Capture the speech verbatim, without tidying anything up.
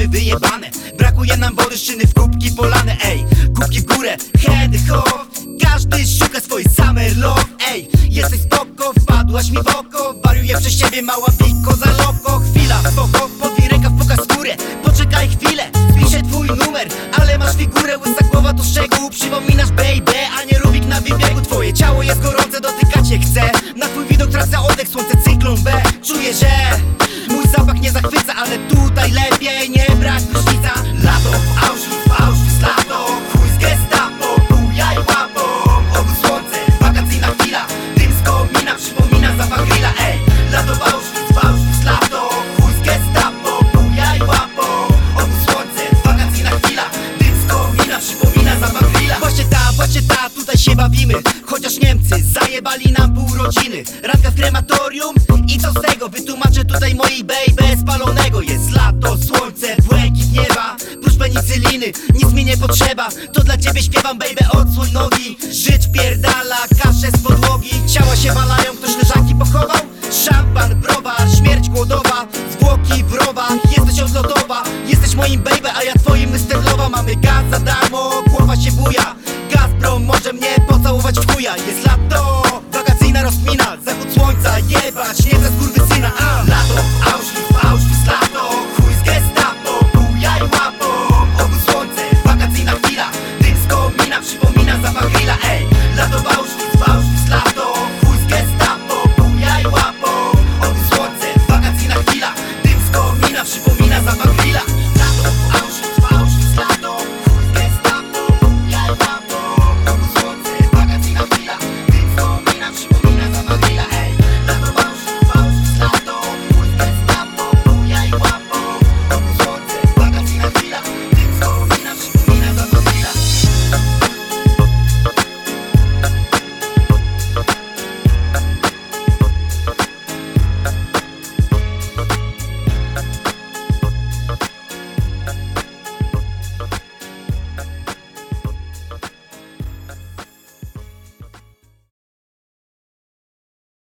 mamy wyjebane. Brakuje nam wody, szyny w kubki polane. Ej, kubki w górę, heady ho. Każdy szuka swojej summer love. Ej, jesteś spoko, wpadłaś mi w oko. Wariuję przez siebie, mała piko za loko. Chwila, spoko, podwij rękaw, pokaż skórę. Poczekaj chwilę, piszę twój numer. Ale masz figurę, łysa głowa to szczegół. Przypominasz baby, a nie Rubik na wybiegu. Twoje ciało jest gorące, dotykać cię chcę. Na twój widok tracę oddech, słońce cyklon B. Czuję, że mój zapach nie zachwyca, ale tutaj lepiej nie brać prysznica. Lato, Auschwitz, Auschwitz, lato. Chuj z gestapo, bujaj łapą. Ogół słońce, wakacyjna chwila. Dym z komina, przypomina zapach grilla. Ej, lato, Auschwitz, Auschwitz, lato. Chuj z gestapo, bujaj łapą. Ogół słońce, wakacyjna chwila. Dym z komina, przypomina zapach grilla. Właśnie ta, właśnie ta, tutaj się bawimy. Chociaż Niemcy zajebali nam pół rodziny. Randka w krematorium i co z tego? Wytłumaczę tutaj mojej baby. Spalonego jest lato, słońce, błękit nieba. Prócz penicyliny, nic mi nie potrzeba. To dla ciebie śpiewam baby, odsłoń nogi. Żyć pierdala, kaszę z podłogi. Ciała się walają, ktoś leżaki pochował. Szampan, browar, śmierć głodowa. Zwłoki w rowach, jesteś odlotowa. Jesteś moim baby, a ja twoim mister Lowa. Mamy gaz za darmo, głowa się buja. Gazprom może mnie pocałować w chuja. Jest lato, wakacyjna rozkmina. Zachód słońca, jebać, nie za skurwysyna.